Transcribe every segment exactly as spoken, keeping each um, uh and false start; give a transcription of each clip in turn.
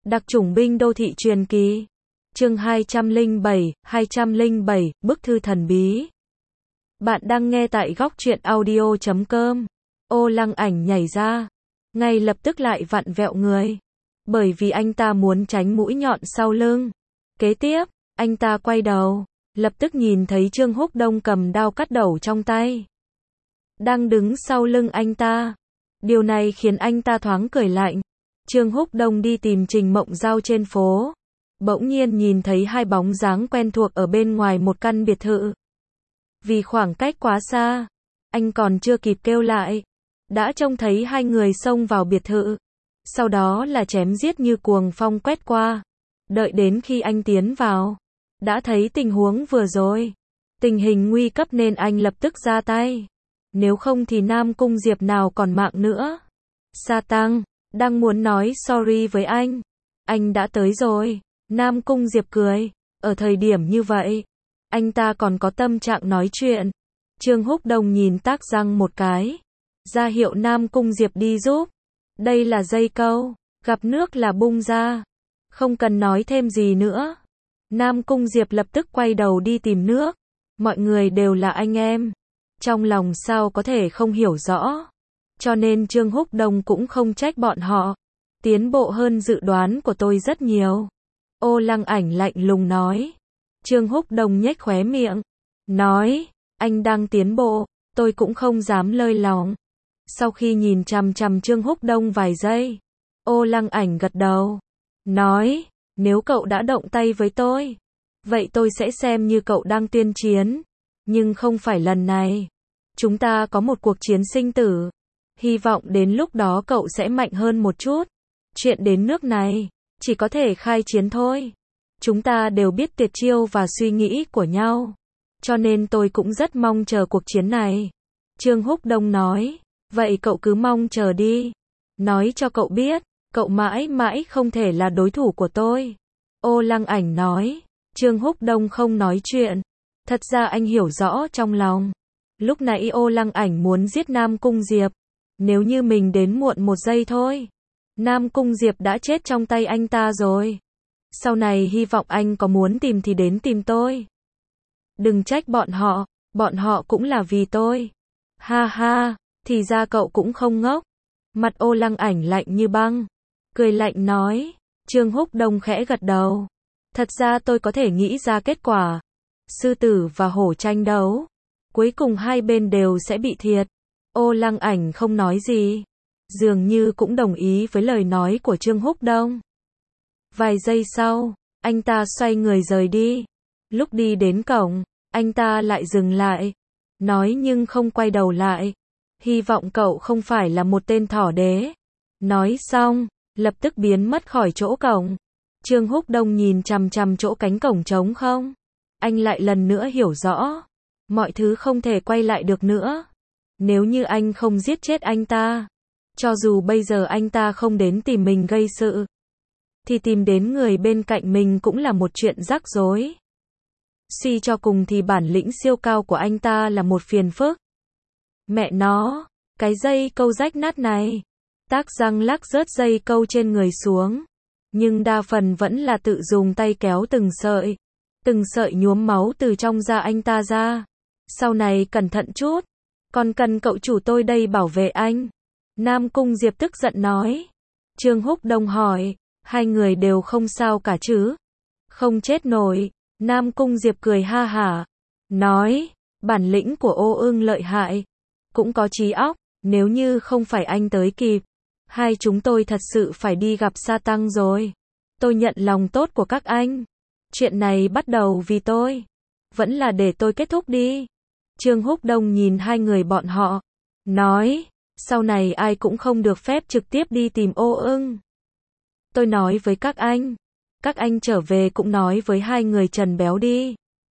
Đặc chủng binh đô thị truyền kỳ. Chương hai trăm lẻ bảy, hai trăm lẻ bảy, bức thư thần bí. Bạn đang nghe tại góc truyện audio chấm com. Ô Lăng Ảnh nhảy ra, ngay lập tức lại vặn vẹo người, bởi vì anh ta muốn tránh mũi nhọn sau lưng. Kế tiếp, anh ta quay đầu, lập tức nhìn thấy Trương Húc Đông cầm đao cắt đầu trong tay, đang đứng sau lưng anh ta. Điều này khiến anh ta thoáng cười lạnh. Trương Húc Đông đi tìm Trình Mộng Giao trên phố, bỗng nhiên nhìn thấy hai bóng dáng quen thuộc ở bên ngoài một căn biệt thự. Vì khoảng cách quá xa, anh còn chưa kịp kêu lại, đã trông thấy hai người xông vào biệt thự. Sau đó là chém giết như cuồng phong quét qua. Đợi đến khi anh tiến vào, đã thấy tình huống vừa rồi, tình hình nguy cấp nên anh lập tức ra tay. Nếu không thì Nam Cung Diệp nào còn mạng nữa. Sa Tăng đang muốn nói sorry với anh. Anh đã tới rồi. Nam Cung Diệp cười. Ở thời điểm như vậy, anh ta còn có tâm trạng nói chuyện. Trương Húc Đông nhìn Tắc Răng một cái, ra hiệu Nam Cung Diệp đi giúp. Đây là dây câu, gặp nước là bung ra. Không cần nói thêm gì nữa. Nam Cung Diệp lập tức quay đầu đi tìm nước. Mọi người đều là anh em, trong lòng sao có thể không hiểu rõ. Cho nên Trương Húc Đông cũng không trách bọn họ. Tiến bộ hơn dự đoán của tôi rất nhiều. Ô Lăng Ảnh lạnh lùng nói. Trương Húc Đông nhếch khóe miệng, nói, anh đang tiến bộ, tôi cũng không dám lơi lỏng. Sau khi nhìn chằm chằm Trương Húc Đông vài giây, Ô Lăng Ảnh gật đầu, nói, nếu cậu đã động tay với tôi, vậy tôi sẽ xem như cậu đang tuyên chiến. Nhưng không phải lần này. Chúng ta có một cuộc chiến sinh tử. Hy vọng đến lúc đó cậu sẽ mạnh hơn một chút. Chuyện đến nước này, chỉ có thể khai chiến thôi. Chúng ta đều biết tuyệt chiêu và suy nghĩ của nhau. Cho nên tôi cũng rất mong chờ cuộc chiến này. Trương Húc Đông nói, vậy cậu cứ mong chờ đi. Nói cho cậu biết, cậu mãi mãi không thể là đối thủ của tôi. Ô Lăng Ảnh nói. Trương Húc Đông không nói chuyện. Thật ra anh hiểu rõ trong lòng. Lúc nãy Ô Lăng Ảnh muốn giết Nam Cung Diệp. Nếu như mình đến muộn một giây thôi, Nam Cung Diệp đã chết trong tay anh ta rồi. Sau này hy vọng anh có muốn tìm thì đến tìm tôi. Đừng trách bọn họ, bọn họ cũng là vì tôi. Ha ha, thì ra cậu cũng không ngốc. Mặt Ô Lăng Ảnh lạnh như băng, cười lạnh nói. Trương Húc Đông khẽ gật đầu. Thật ra tôi có thể nghĩ ra kết quả. Sư tử và hổ tranh đấu, cuối cùng hai bên đều sẽ bị thiệt. Ô Lăng Ảnh không nói gì, dường như cũng đồng ý với lời nói của Trương Húc Đông. Vài giây sau, anh ta xoay người rời đi. Lúc đi đến cổng, anh ta lại dừng lại, nói nhưng không quay đầu lại. Hy vọng cậu không phải là một tên thỏ đế. Nói xong, lập tức biến mất khỏi chỗ cổng. Trương Húc Đông nhìn chằm chằm chỗ cánh cổng trống không. Anh lại lần nữa hiểu rõ, mọi thứ không thể quay lại được nữa. Nếu như anh không giết chết anh ta, cho dù bây giờ anh ta không đến tìm mình gây sự, thì tìm đến người bên cạnh mình cũng là một chuyện rắc rối. Suy cho cùng thì bản lĩnh siêu cao của anh ta là một phiền phức. Mẹ nó, cái dây câu rách nát này. Tắc Răng lắc rớt dây câu trên người xuống, nhưng đa phần vẫn là tự dùng tay kéo từng sợi. Từng sợi nhuốm máu từ trong da anh ta ra. Sau này cẩn thận chút, còn cần cậu chủ tôi đây bảo vệ anh. Nam Cung Diệp tức giận nói. Trương Húc Đông hỏi, hai người đều không sao cả chứ? Không chết nổi. Nam Cung Diệp cười ha hả, nói, bản lĩnh của Ô Ưng lợi hại, cũng có trí óc, nếu như không phải anh tới kịp, hai chúng tôi thật sự phải đi gặp Sa Tăng rồi. Tôi nhận lòng tốt của các anh. Chuyện này bắt đầu vì tôi, vẫn là để tôi kết thúc đi. Trương Húc Đông nhìn hai người bọn họ, nói, sau này ai cũng không được phép trực tiếp đi tìm Ô Ưng. Tôi nói với các anh, các anh trở về cũng nói với hai người Trần Béo đi.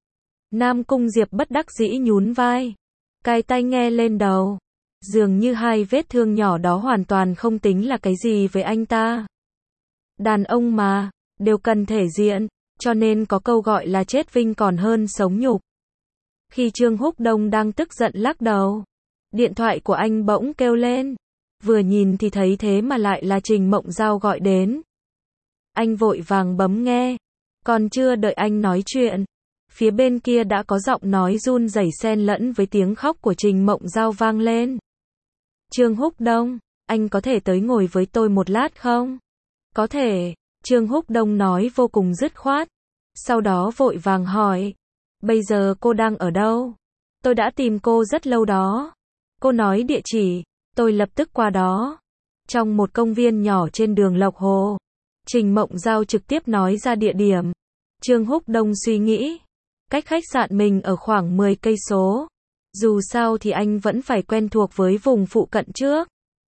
Nam Cung Diệp bất đắc dĩ nhún vai, cài tai nghe lên đầu. Dường như hai vết thương nhỏ đó hoàn toàn không tính là cái gì với anh ta. Đàn ông mà, đều cần thể diện. Cho nên có câu gọi là chết vinh còn hơn sống nhục. Khi Trương Húc Đông đang tức giận lắc đầu, điện thoại của anh bỗng kêu lên. Vừa nhìn thì thấy thế mà lại là Trình Mộng Giao gọi đến. Anh vội vàng bấm nghe. Còn chưa đợi anh nói chuyện, phía bên kia đã có giọng nói run rẩy xen lẫn với tiếng khóc của Trình Mộng Giao vang lên. Trương Húc Đông, anh có thể tới ngồi với tôi một lát không? Có thể, Trương Húc Đông nói vô cùng dứt khoát. Sau đó vội vàng hỏi, bây giờ cô đang ở đâu? Tôi đã tìm cô rất lâu đó. Cô nói địa chỉ, tôi lập tức qua đó. Trong một công viên nhỏ trên đường Lộc Hồ. Trình Mộng Giao trực tiếp nói ra địa điểm. Trương Húc Đông suy nghĩ, cách khách sạn mình ở khoảng mười cây số. Dù sao thì anh vẫn phải quen thuộc với vùng phụ cận trước.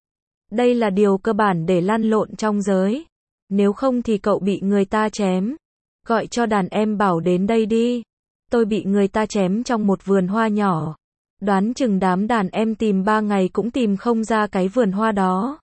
Đây là điều cơ bản để lăn lộn trong giới. Nếu không thì cậu bị người ta chém. Gọi cho đàn em bảo đến đây đi. Tôi bị người ta chém trong một vườn hoa nhỏ. Đoán chừng đám đàn em tìm ba ngày cũng tìm không ra cái vườn hoa đó.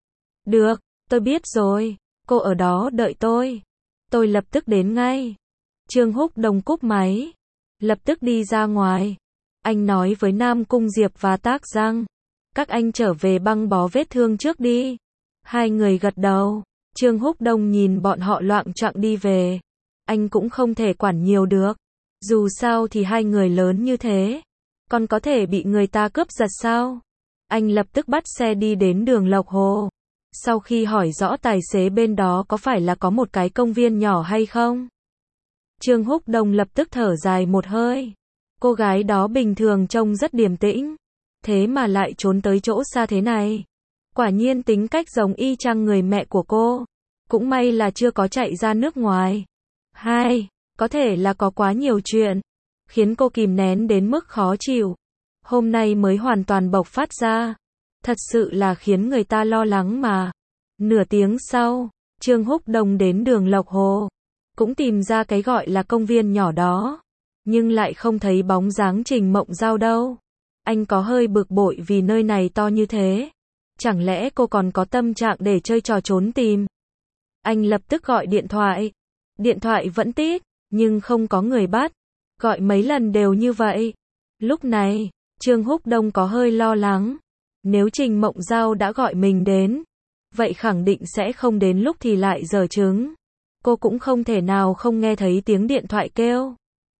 Được, tôi biết rồi. Cô ở đó đợi tôi. Tôi lập tức đến ngay. Trương Húc Đông cúp máy. Lập tức đi ra ngoài. Anh nói với Nam Cung Diệp và Tác Giang. Các anh trở về băng bó vết thương trước đi. Hai người gật đầu. Trương Húc Đông nhìn bọn họ loạng choạng đi về. Anh cũng không thể quản nhiều được. Dù sao thì hai người lớn như thế. Còn có thể bị người ta cướp giật sao? Anh lập tức bắt xe đi đến đường Lộc Hồ. Sau khi hỏi rõ tài xế bên đó có phải là có một cái công viên nhỏ hay không? Trương Húc Đông lập tức thở dài một hơi. Cô gái đó bình thường trông rất điềm tĩnh. Thế mà lại trốn tới chỗ xa thế này. Quả nhiên tính cách giống y chang người mẹ của cô. Cũng may là chưa có chạy ra nước ngoài. Hai, có thể là có quá nhiều chuyện. Khiến cô kìm nén đến mức khó chịu. Hôm nay mới hoàn toàn bộc phát ra. Thật sự là khiến người ta lo lắng mà. Nửa tiếng sau, Trương Húc Đông đến đường Lộc Hồ. Cũng tìm ra cái gọi là công viên nhỏ đó. Nhưng lại không thấy bóng dáng Trình Mộng Giao đâu. Anh có hơi bực bội vì nơi này to như thế. Chẳng lẽ cô còn có tâm trạng để chơi trò trốn tìm? Anh lập tức gọi điện thoại. Điện thoại vẫn tít, nhưng không có người bắt. Gọi mấy lần đều như vậy. Lúc này, Trương Húc Đông có hơi lo lắng. Nếu Trình Mộng Giao đã gọi mình đến, vậy khẳng định sẽ không đến lúc thì lại giở trứng. Cô cũng không thể nào không nghe thấy tiếng điện thoại kêu.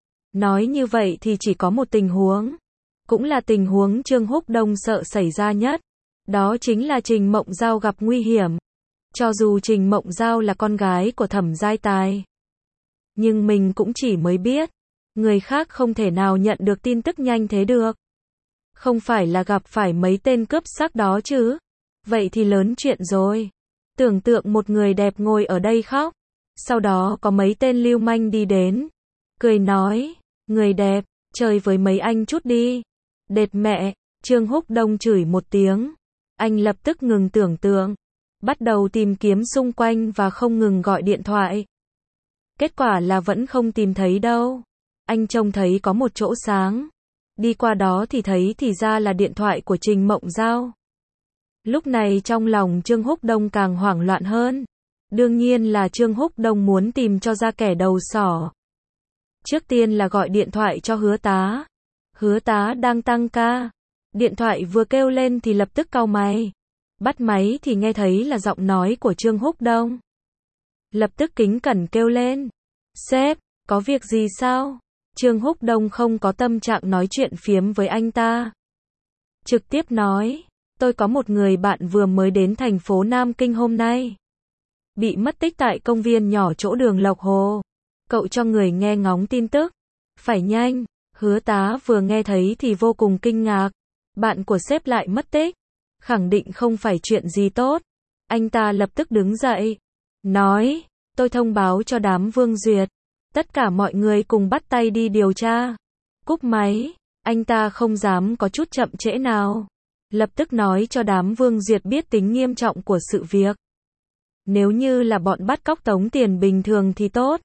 Nói như vậy thì chỉ có một tình huống. Cũng là tình huống Trương Húc Đông sợ xảy ra nhất. Đó chính là Trình Mộng Giao gặp nguy hiểm. Cho dù Trình Mộng Giao là con gái của Thẩm Giai Tài. Nhưng mình cũng chỉ mới biết. Người khác không thể nào nhận được tin tức nhanh thế được. Không phải là gặp phải mấy tên cướp xác đó chứ. Vậy thì lớn chuyện rồi. Tưởng tượng một người đẹp ngồi ở đây khóc. Sau đó có mấy tên lưu manh đi đến. Cười nói, người đẹp, chơi với mấy anh chút đi. Đệt mẹ, Trương Húc Đông chửi một tiếng. Anh lập tức ngừng tưởng tượng. Bắt đầu tìm kiếm xung quanh và không ngừng gọi điện thoại. Kết quả là vẫn không tìm thấy đâu. Anh trông thấy có một chỗ sáng. Đi qua đó thì thấy thì ra là điện thoại của Trình Mộng Giao. Lúc này trong lòng Trương Húc Đông càng hoảng loạn hơn. Đương nhiên là Trương Húc Đông muốn tìm cho ra kẻ đầu sỏ. Trước tiên là gọi điện thoại cho Hứa Tá. Hứa Tá đang tăng ca. Điện thoại vừa kêu lên thì lập tức cau mày. Bắt máy thì nghe thấy là giọng nói của Trương Húc Đông. Lập tức kính cẩn kêu lên. Sếp, có việc gì sao? Trương Húc Đông không có tâm trạng nói chuyện phiếm với anh ta. Trực tiếp nói, tôi có một người bạn vừa mới đến thành phố Nam Kinh hôm nay. Bị mất tích tại công viên nhỏ chỗ đường Lộc Hồ. Cậu cho người nghe ngóng tin tức. Phải nhanh. Hứa Tá vừa nghe thấy thì vô cùng kinh ngạc. Bạn của sếp lại mất tích. Khẳng định không phải chuyện gì tốt. Anh ta lập tức đứng dậy. Nói, tôi thông báo cho đám Vương Duyệt. Tất cả mọi người cùng bắt tay đi điều tra. Cúp máy. Anh ta không dám có chút chậm trễ nào. Lập tức nói cho đám Vương Duyệt biết tính nghiêm trọng của sự việc. Nếu như là bọn bắt cóc tống tiền bình thường thì tốt.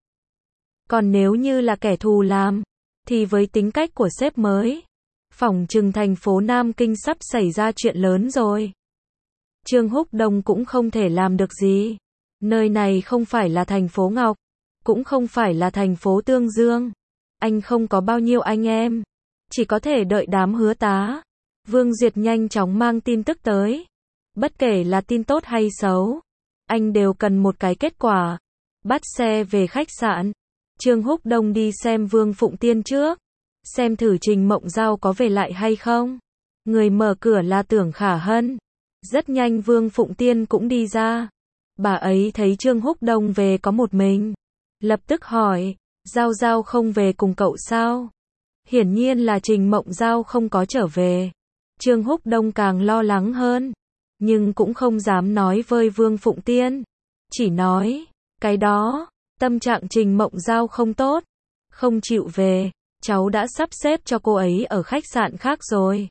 Còn nếu như là kẻ thù làm, thì với tính cách của sếp mới, phỏng chừng thành phố Nam Kinh sắp xảy ra chuyện lớn rồi. Trương Húc Đông cũng không thể làm được gì. Nơi này không phải là thành phố Ngọc, cũng không phải là thành phố Tương Dương. Anh không có bao nhiêu anh em, chỉ có thể đợi đám Hứa Tá. Vương Duyệt nhanh chóng mang tin tức tới. Bất kể là tin tốt hay xấu, anh đều cần một cái kết quả. bắt xe về khách sạn. Trương Húc Đông đi xem Vương Phụng Tiên trước, xem thử Trình Mộng Giao có về lại hay không. Người mở cửa là Tưởng Khả Hân. Rất nhanh Vương Phụng Tiên cũng đi ra. Bà ấy thấy Trương Húc Đông về có một mình, lập tức hỏi, Giao Giao không về cùng cậu sao? Hiển nhiên là Trình Mộng Giao không có trở về. Trương Húc Đông càng lo lắng hơn, nhưng cũng không dám nói với Vương Phụng Tiên. Chỉ nói, cái đó, tâm trạng Trình Mộng Giao không tốt, không chịu về, cháu đã sắp xếp cho cô ấy ở khách sạn khác rồi.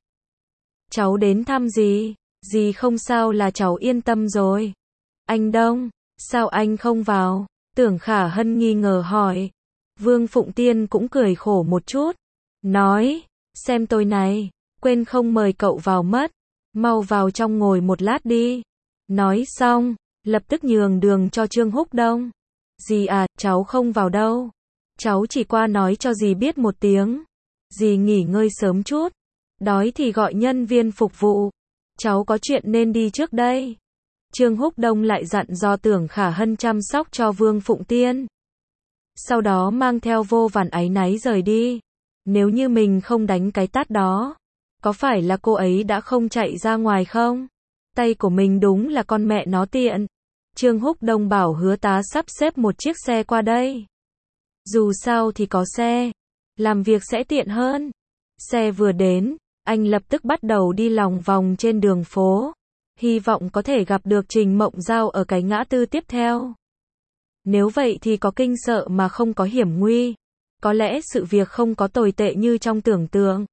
Cháu đến thăm gì, gì không sao là cháu yên tâm rồi. Anh Đông, sao anh không vào? Tưởng Khả Hân nghi ngờ hỏi. Vương Phụng Tiên cũng cười khổ một chút, nói, xem tôi này, quên không mời cậu vào mất, mau vào trong ngồi một lát đi. Nói xong, lập tức nhường đường cho Trương Húc Đông. Dì à, cháu không vào đâu. Cháu chỉ qua nói cho dì biết một tiếng. Dì nghỉ ngơi sớm chút. Đói thì gọi nhân viên phục vụ. Cháu có chuyện nên đi trước đây. Trương Húc Đông lại dặn dò Tưởng Khả Hân chăm sóc cho Vương Phụng Tiên. Sau đó mang theo vô vàn áy náy rời đi. Nếu như mình không đánh cái tát đó, có phải là cô ấy đã không chạy ra ngoài không? Tay của mình đúng là con mẹ nó tiện. Trương Húc Đông bảo hứa tá sắp xếp một chiếc xe qua đây. Dù sao thì có xe, làm việc sẽ tiện hơn. Xe vừa đến, anh lập tức bắt đầu đi lòng vòng trên đường phố. Hy vọng có thể gặp được Trình Mộng Giao ở cái ngã tư tiếp theo. Nếu vậy thì có kinh sợ mà không có hiểm nguy. Có lẽ sự việc không có tồi tệ như trong tưởng tượng.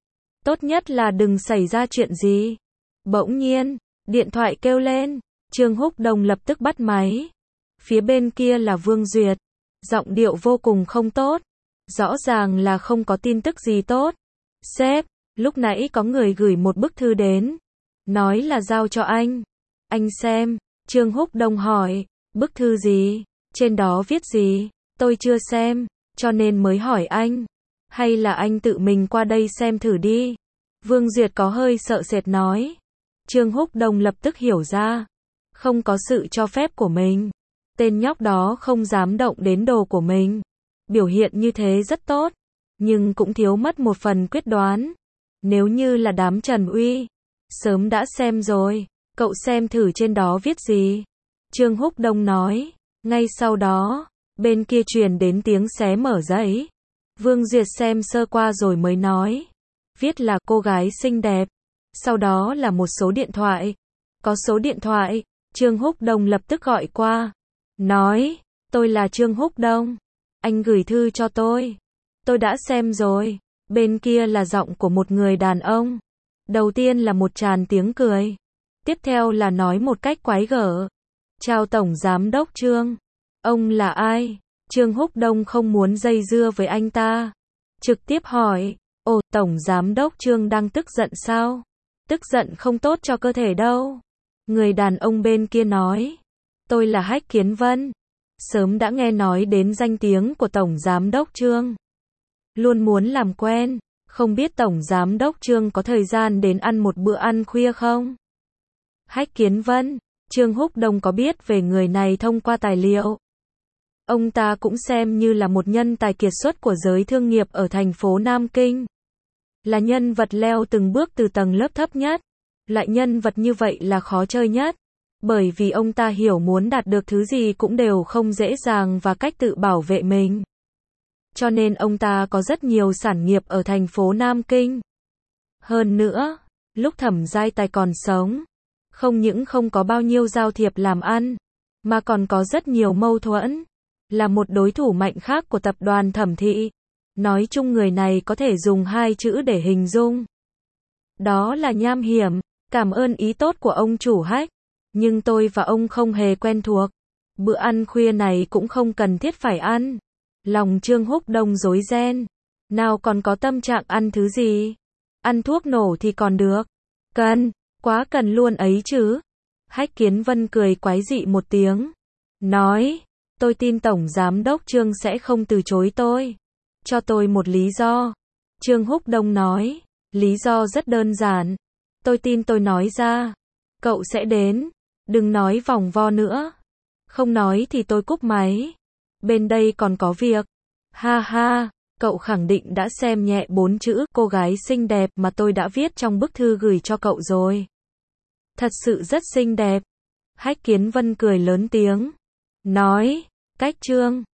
Tốt nhất là đừng xảy ra chuyện gì. Bỗng nhiên, điện thoại kêu lên. Trương Húc Đông lập tức bắt máy. Phía bên kia là Vương Duyệt. Giọng điệu vô cùng không tốt. Rõ ràng là không có tin tức gì tốt. Sếp, lúc nãy có người gửi một bức thư đến. Nói là giao cho anh. Anh xem. Trương Húc Đông hỏi. Bức thư gì? Trên đó viết gì? Tôi chưa xem, cho nên mới hỏi anh. Hay là anh tự mình qua đây xem thử đi. Vương Duyệt có hơi sợ sệt nói. Trương Húc Đông lập tức hiểu ra. Không có sự cho phép của mình. Tên nhóc đó không dám động đến đồ của mình. Biểu hiện như thế rất tốt, nhưng cũng thiếu mất một phần quyết đoán. Nếu như là đám Trần Uy, sớm đã xem rồi. Cậu xem thử trên đó viết gì. Trương Húc Đông nói. Ngay sau đó, bên kia truyền đến tiếng xé mở giấy. Vương Duyệt xem sơ qua rồi mới nói. Viết là cô gái xinh đẹp. Sau đó là một số điện thoại. Có số điện thoại, Trương Húc Đông lập tức gọi qua. Nói, tôi là Trương Húc Đông. Anh gửi thư cho tôi. Tôi đã xem rồi. Bên kia là giọng của một người đàn ông. Đầu tiên là một tràn tiếng cười. Tiếp theo là nói một cách quái gở. Chào Tổng Giám Đốc Trương. Ông là ai? Trương Húc Đông không muốn dây dưa với anh ta. Trực tiếp hỏi. Ồ, Tổng Giám Đốc Trương đang tức giận sao? Tức giận không tốt cho cơ thể đâu. Người đàn ông bên kia nói. Tôi là Hách Kiến Vân. Sớm đã nghe nói đến danh tiếng của Tổng Giám Đốc Trương. Luôn muốn làm quen. Không biết Tổng Giám Đốc Trương có thời gian đến ăn một bữa ăn khuya không? Hách Kiến Vân. Trương Húc Đông có biết về người này thông qua tài liệu. Ông ta cũng xem như là một nhân tài kiệt xuất của giới thương nghiệp ở thành phố Nam Kinh. Là nhân vật leo từng bước từ tầng lớp thấp nhất. Loại nhân vật như vậy là khó chơi nhất. Bởi vì ông ta hiểu muốn đạt được thứ gì cũng đều không dễ dàng và cách tự bảo vệ mình. Cho nên ông ta có rất nhiều sản nghiệp ở thành phố Nam Kinh. Hơn nữa, lúc Thẩm Giai Tài còn sống, không những không có bao nhiêu giao thiệp làm ăn, mà còn có rất nhiều mâu thuẫn. Là một đối thủ mạnh khác của tập đoàn Thẩm Thị. Nói chung người này có thể dùng hai chữ để hình dung. Đó là nham hiểm. Cảm ơn ý tốt của ông chủ Hách. Nhưng tôi và ông không hề quen thuộc. Bữa ăn khuya này cũng không cần thiết phải ăn. Lòng Trương Húc Đông rối ren. Nào còn có tâm trạng ăn thứ gì? Ăn thuốc nổ thì còn được. Cần, quá cần luôn ấy chứ. Hách Kiến Vân cười quái dị một tiếng. Nói, tôi tin Tổng Giám Đốc Trương sẽ không từ chối tôi. Cho tôi một lý do. Trương Húc Đông nói, lý do rất đơn giản. Tôi tin tôi nói ra. Cậu sẽ đến. Đừng nói vòng vo nữa. Không nói thì tôi cúp máy. Bên đây còn có việc. Ha ha, cậu khẳng định đã xem nhẹ bốn chữ cô gái xinh đẹp mà tôi đã viết trong bức thư gửi cho cậu rồi. Thật sự rất xinh đẹp. Hách Kiến Vân cười lớn tiếng. Nói, cách chương.